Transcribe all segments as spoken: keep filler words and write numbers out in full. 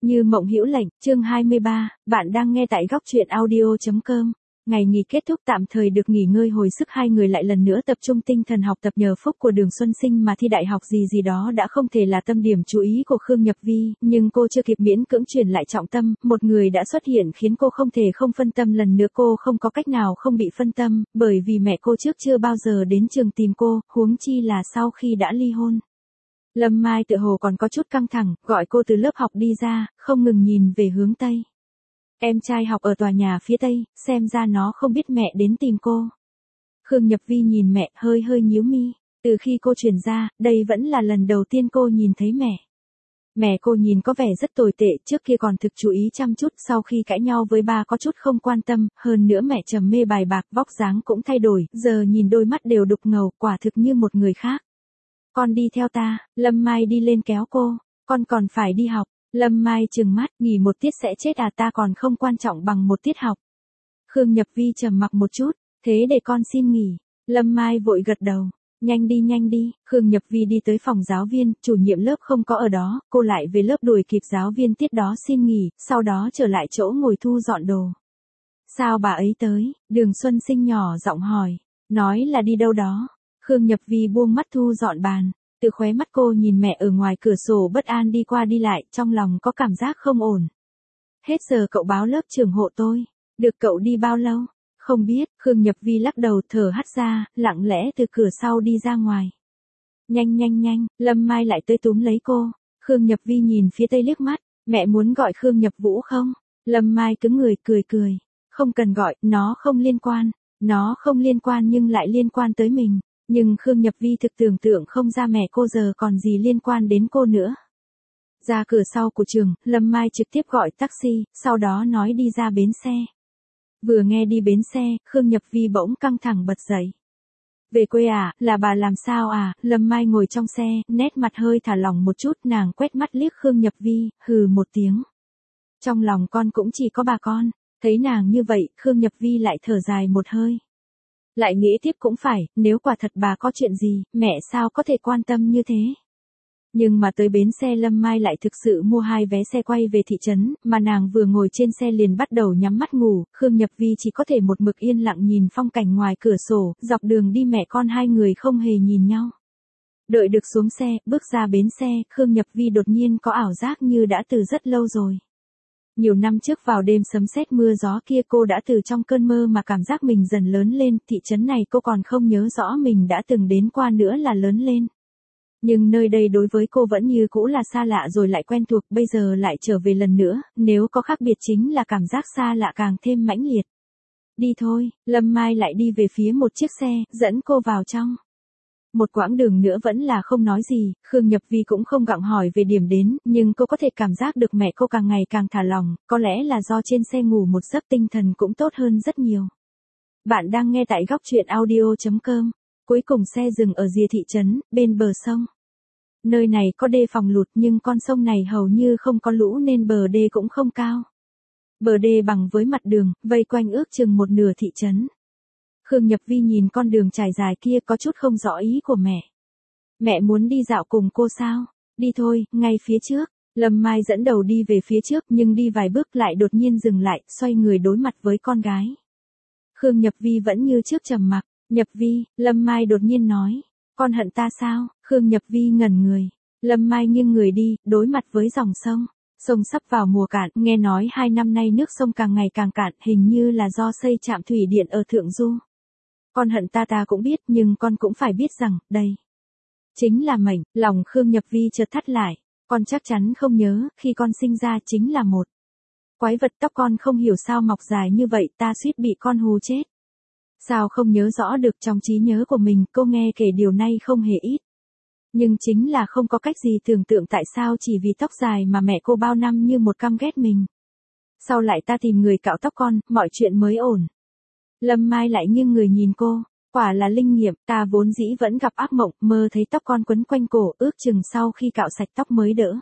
Như mộng hữu lệnh, chương hai mươi ba, bạn đang nghe tại góc truyện audio chấm com. Ngày nghỉ kết thúc tạm thời được nghỉ ngơi hồi sức, hai người lại lần nữa tập trung tinh thần học tập. Nhờ phúc của Đường Xuân Sinh mà thi đại học gì gì đó đã không thể là tâm điểm chú ý của Khương Nhập Vi, nhưng cô chưa kịp miễn cưỡng chuyển lại trọng tâm, một người đã xuất hiện khiến cô không thể không phân tâm lần nữa. Cô không có cách nào không bị phân tâm, bởi vì mẹ cô trước chưa bao giờ đến trường tìm cô, huống chi là sau khi đã ly hôn. Lâm Mai tự hồ còn có chút căng thẳng, gọi cô từ lớp học đi ra, không ngừng nhìn về hướng Tây. Em trai học ở tòa nhà phía Tây, xem ra nó không biết mẹ đến tìm cô. Khương Nhập Vi nhìn mẹ, hơi hơi nhíu mi. Từ khi cô chuyển ra, đây vẫn là lần đầu tiên cô nhìn thấy mẹ. Mẹ cô nhìn có vẻ rất tồi tệ, trước kia còn thực chú ý chăm chút, sau khi cãi nhau với ba có chút không quan tâm, hơn nữa mẹ trầm mê bài bạc, vóc dáng cũng thay đổi, giờ nhìn đôi mắt đều đục ngầu, quả thực như một người khác. Con đi theo ta, Lâm Mai đi lên kéo cô, con còn phải đi học. Lâm Mai trừng mắt, nghỉ một tiết sẽ chết à, ta còn không quan trọng bằng một tiết học. Khương Nhập Vi trầm mặc một chút, thế để con xin nghỉ. Lâm Mai vội gật đầu, nhanh đi nhanh đi. Khương Nhập Vi đi tới phòng giáo viên, chủ nhiệm lớp không có ở đó, cô lại về lớp đuổi kịp giáo viên tiết đó xin nghỉ, sau đó trở lại chỗ ngồi thu dọn đồ. Sao bà ấy tới? Đường Xuân Sinh nhỏ giọng hỏi, nói là đi đâu đó. Khương Nhập Vi buông mắt thu dọn bàn. Từ khóe mắt cô nhìn mẹ ở ngoài cửa sổ bất an đi qua đi lại, trong lòng có cảm giác không ổn. Hết giờ cậu báo lớp trưởng hộ tôi. Được, cậu đi bao lâu? Không biết. Khương Nhập Vi lắc đầu thở hắt ra, lặng lẽ từ cửa sau đi ra ngoài. Nhanh nhanh nhanh, Lâm Mai lại tới túm lấy cô. Khương Nhập Vi nhìn phía Tây liếc mắt, mẹ muốn gọi Khương Nhập Vũ không? Lâm Mai cứng người cười cười. Không cần gọi, nó không liên quan. Nó không liên quan nhưng lại liên quan tới mình. Nhưng Khương Nhập Vi thực tưởng tượng không ra mẹ cô giờ còn gì liên quan đến cô nữa. Ra cửa sau của trường, Lâm Mai trực tiếp gọi taxi, sau đó nói đi ra bến xe. Vừa nghe đi bến xe, Khương Nhập Vi bỗng căng thẳng bật dậy. Về quê à, là bà làm sao à? Lâm Mai ngồi trong xe, nét mặt hơi thả lỏng một chút, nàng quét mắt liếc Khương Nhập Vi, hừ một tiếng. Trong lòng con cũng chỉ có bà con. Thấy nàng như vậy, Khương Nhập Vi lại thở dài một hơi. Lại nghĩ tiếp cũng phải, nếu quả thật bà có chuyện gì, mẹ sao có thể quan tâm như thế. Nhưng mà tới bến xe Lâm Mai lại thực sự mua hai vé xe quay về thị trấn, mà nàng vừa ngồi trên xe liền bắt đầu nhắm mắt ngủ, Khương Nhập Vi chỉ có thể một mực yên lặng nhìn phong cảnh ngoài cửa sổ, dọc đường đi mẹ con hai người không hề nhìn nhau. Đợi được xuống xe, bước ra bến xe, Khương Nhập Vi đột nhiên có ảo giác như đã từ rất lâu rồi. Nhiều năm trước vào đêm sấm sét mưa gió kia cô đã từ trong cơn mơ mà cảm giác mình dần lớn lên, thị trấn này cô còn không nhớ rõ mình đã từng đến qua nữa là lớn lên. Nhưng nơi đây đối với cô vẫn như cũ là xa lạ rồi lại quen thuộc, bây giờ lại trở về lần nữa, nếu có khác biệt chính là cảm giác xa lạ càng thêm mãnh liệt. Đi thôi, Lâm Mai lại đi về phía một chiếc xe, dẫn cô vào trong. Một quãng đường nữa vẫn là không nói gì, Khương Nhập Vi cũng không gặng hỏi về điểm đến, nhưng cô có thể cảm giác được mẹ cô càng ngày càng thả lỏng, có lẽ là do trên xe ngủ một giấc tinh thần cũng tốt hơn rất nhiều. Bạn đang nghe tại góc truyện audio chấm com. Cuối cùng xe dừng ở rìa thị trấn, bên bờ sông. Nơi này có đê phòng lụt nhưng con sông này hầu như không có lũ nên bờ đê cũng không cao. Bờ đê bằng với mặt đường, vây quanh ước chừng một nửa thị trấn. Khương Nhập Vi nhìn con đường trải dài kia có chút không rõ ý của mẹ. Mẹ muốn đi dạo cùng cô sao? Đi thôi, ngay phía trước. Lâm Mai dẫn đầu đi về phía trước nhưng đi vài bước lại đột nhiên dừng lại, xoay người đối mặt với con gái. Khương Nhập Vi vẫn như trước trầm mặc. Nhập Vi, Lâm Mai đột nhiên nói. Con hận ta sao? Khương Nhập Vi ngẩn người. Lâm Mai nghiêng người đi, đối mặt với dòng sông. Sông sắp vào mùa cạn, nghe nói hai năm nay nước sông càng ngày càng cạn, hình như là do xây trạm thủy điện ở Thượng Du. Con hận ta ta cũng biết, nhưng con cũng phải biết rằng, đây chính là mệnh. Lòng Khương Nhập Vi chợt thắt lại. Con chắc chắn không nhớ, khi con sinh ra chính là một quái vật, tóc con không hiểu sao mọc dài như vậy, ta suýt bị con hù chết. Sao không nhớ rõ được, trong trí nhớ của mình, cô nghe kể điều này không hề ít. Nhưng chính là không có cách gì tưởng tượng tại sao chỉ vì tóc dài mà mẹ cô bao năm như một căm ghét mình. Sau lại ta tìm người cạo tóc con, mọi chuyện mới ổn. Lâm Mai lại nghiêng người nhìn cô, quả là linh nghiệm, ta vốn dĩ vẫn gặp ác mộng, mơ thấy tóc con quấn quanh cổ, ước chừng sau khi cạo sạch tóc mới đỡ.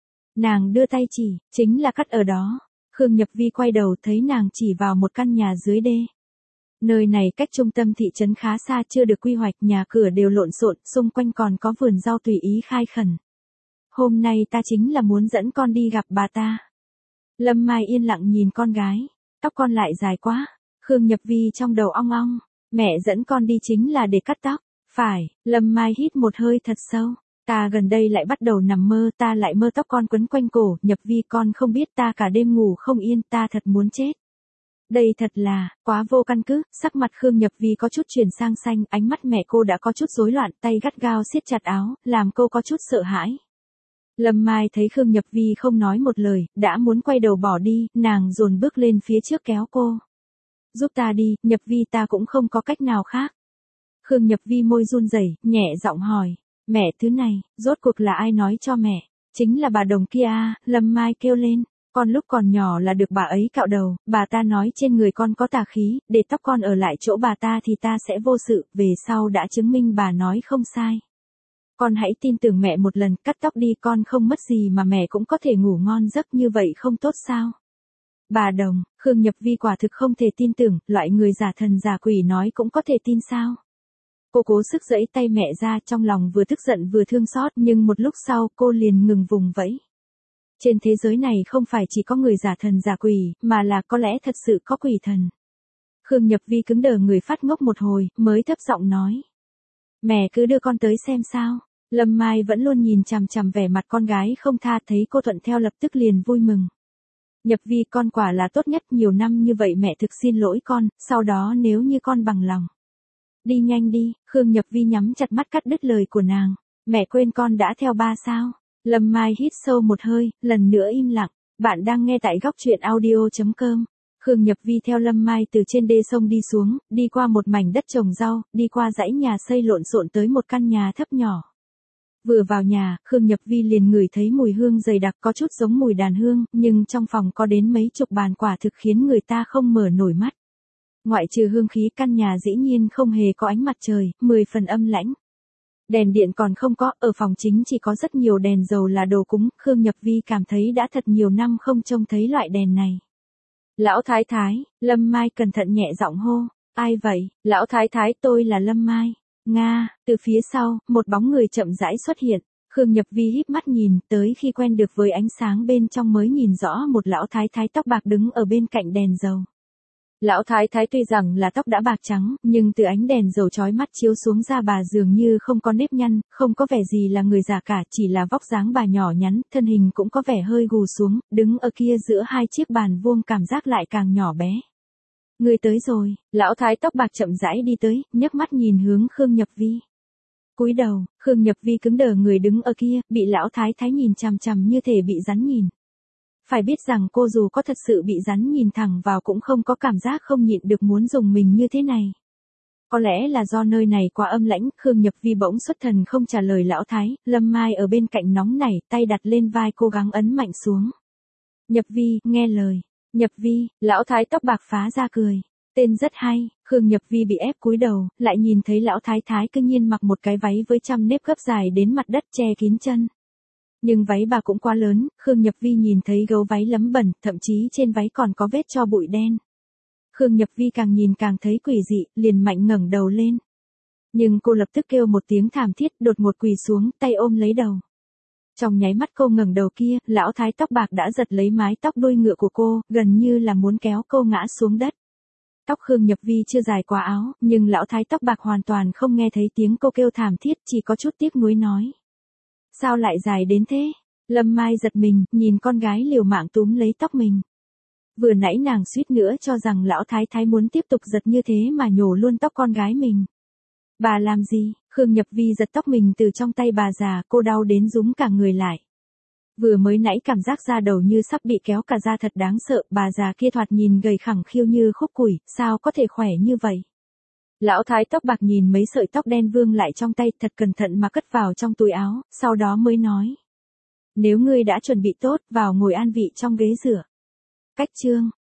Nàng đưa tay chỉ, chính là cắt ở đó. Khương Nhập Vi quay đầu thấy nàng chỉ vào một căn nhà dưới đê. Nơi này cách trung tâm thị trấn khá xa, chưa được quy hoạch, nhà cửa đều lộn xộn, xung quanh còn có vườn rau tùy ý khai khẩn. Hôm nay ta chính là muốn dẫn con đi gặp bà ta. Lâm Mai yên lặng nhìn con gái. Tóc con lại dài quá. Khương Nhập Vi trong đầu ong ong. Mẹ dẫn con đi chính là để cắt tóc. Phải, Lâm Mai hít một hơi thật sâu. Ta gần đây lại bắt đầu nằm mơ, ta lại mơ tóc con quấn quanh cổ, Nhập Vi con không biết ta cả đêm ngủ không yên, ta thật muốn chết. Đây thật là, quá vô căn cứ, sắc mặt Khương Nhập Vi có chút chuyển sang xanh, ánh mắt mẹ cô đã có chút rối loạn, tay gắt gao siết chặt áo, làm cô có chút sợ hãi. Lâm Mai thấy Khương Nhập Vi không nói một lời, đã muốn quay đầu bỏ đi, nàng dồn bước lên phía trước kéo cô. Giúp ta đi, Nhập Vi ta cũng không có cách nào khác. Khương Nhập Vi môi run rẩy, nhẹ giọng hỏi. Mẹ thứ này, rốt cuộc là ai nói cho mẹ? Chính là bà Đồng kia à, Lâm Mai kêu lên. Con lúc còn nhỏ là được bà ấy cạo đầu, bà ta nói trên người con có tà khí, để tóc con ở lại chỗ bà ta thì ta sẽ vô sự, về sau đã chứng minh bà nói không sai. Con hãy tin tưởng mẹ một lần, cắt tóc đi, con không mất gì mà mẹ cũng có thể ngủ ngon giấc, như vậy không tốt sao? Bà Đồng, Khương Nhập Vi quả thực không thể tin tưởng, loại người giả thần giả quỷ nói cũng có thể tin sao? Cô cố sức giãy tay mẹ ra, trong lòng vừa tức giận vừa thương xót, nhưng một lúc sau cô liền ngừng vùng vẫy. Trên thế giới này không phải chỉ có người giả thần giả quỷ, mà là có lẽ thật sự có quỷ thần. Khương Nhập Vi cứng đờ người phát ngốc một hồi, mới thấp giọng nói. Mẹ cứ đưa con tới xem sao. Lâm Mai vẫn luôn nhìn chằm chằm vẻ mặt con gái không tha, thấy cô thuận theo lập tức liền vui mừng. Nhập Vi con quả là tốt nhất, nhiều năm như vậy mẹ thực xin lỗi con, sau đó nếu như con bằng lòng. Đi nhanh đi, Khương Nhập Vi nhắm chặt mắt cắt đứt lời của nàng. Mẹ quên con đã theo ba sao? Lâm Mai hít sâu một hơi, lần nữa im lặng. Bạn đang nghe tại góc truyện audio chấm com. Khương Nhập Vi theo Lâm Mai từ trên đê sông đi xuống, đi qua một mảnh đất trồng rau, đi qua dãy nhà xây lộn xộn tới một căn nhà thấp nhỏ. Vừa vào nhà, Khương Nhập Vi liền ngửi thấy mùi hương dày đặc có chút giống mùi đàn hương, nhưng trong phòng có đến mấy chục bàn quả thực khiến người ta không mở nổi mắt. Ngoại trừ hương khí, căn nhà dĩ nhiên không hề có ánh mặt trời, mười phần âm lãnh. Đèn điện còn không có, ở phòng chính chỉ có rất nhiều đèn dầu là đồ cúng, Khương Nhập Vi cảm thấy đã thật nhiều năm không trông thấy loại đèn này. Lão Thái Thái, Lâm Mai cẩn thận nhẹ giọng hô, ai vậy? Lão Thái Thái, tôi là Lâm Mai. Nga, từ phía sau, một bóng người chậm rãi xuất hiện. Khương Nhập Vi híp mắt nhìn, tới khi quen được với ánh sáng bên trong mới nhìn rõ một lão thái thái tóc bạc đứng ở bên cạnh đèn dầu. Lão thái thái tuy rằng là tóc đã bạc trắng, nhưng từ ánh đèn dầu chói mắt chiếu xuống da bà dường như không có nếp nhăn, không có vẻ gì là người già cả, chỉ là vóc dáng bà nhỏ nhắn, thân hình cũng có vẻ hơi gù xuống, đứng ở kia giữa hai chiếc bàn vuông cảm giác lại càng nhỏ bé. Người tới rồi, lão thái tóc bạc chậm rãi đi tới, nhấc mắt nhìn hướng Khương Nhập Vi. Cúi đầu, Khương Nhập Vi cứng đờ người đứng ở kia, bị lão thái thái nhìn chằm chằm như thể bị rắn nhìn. Phải biết rằng cô dù có thật sự bị rắn nhìn thẳng vào cũng không có cảm giác không nhịn được muốn dùng mình như thế này. Có lẽ là do nơi này quá âm lãnh, Khương Nhập Vi bỗng xuất thần không trả lời lão thái, Lâm Mai ở bên cạnh nóng nảy, tay đặt lên vai cố gắng ấn mạnh xuống. Nhập Vi, nghe lời. Nhập Vi, lão thái tóc bạc phá ra cười. Tên rất hay, Khương Nhập Vi bị ép cúi đầu, lại nhìn thấy lão thái thái cứ nhiên mặc một cái váy với trăm nếp gấp dài đến mặt đất che kín chân. Nhưng váy bà cũng quá lớn, Khương Nhập Vi nhìn thấy gấu váy lấm bẩn, thậm chí trên váy còn có vết tro bụi đen. Khương Nhập Vi càng nhìn càng thấy quỷ dị, liền mạnh ngẩng đầu lên. Nhưng cô lập tức kêu một tiếng thảm thiết, đột ngột quỳ xuống, tay ôm lấy đầu. Trong nháy mắt cô ngẩng đầu kia, lão thái tóc bạc đã giật lấy mái tóc đuôi ngựa của cô, gần như là muốn kéo cô ngã xuống đất. Tóc Khương Nhập Vi chưa dài quá áo, nhưng lão thái tóc bạc hoàn toàn không nghe thấy tiếng cô kêu thảm thiết, chỉ có chút tiếc nuối nói. Sao lại dài đến thế? Lâm Mai giật mình, nhìn con gái liều mạng túm lấy tóc mình. Vừa nãy nàng suýt nữa cho rằng lão thái thái muốn tiếp tục giật như thế mà nhổ luôn tóc con gái mình. Bà làm gì? Khương Nhập Vi giật tóc mình từ trong tay bà già, cô đau đến rúm cả người lại. Vừa mới nãy cảm giác da đầu như sắp bị kéo cả da thật đáng sợ, bà già kia thoạt nhìn gầy khẳng khiu như khúc củi, sao có thể khỏe như vậy? Lão thái tóc bạc nhìn mấy sợi tóc đen vương lại trong tay, thật cẩn thận mà cất vào trong túi áo, sau đó mới nói. Nếu ngươi đã chuẩn bị tốt, vào ngồi an vị trong ghế rửa. Cách chương.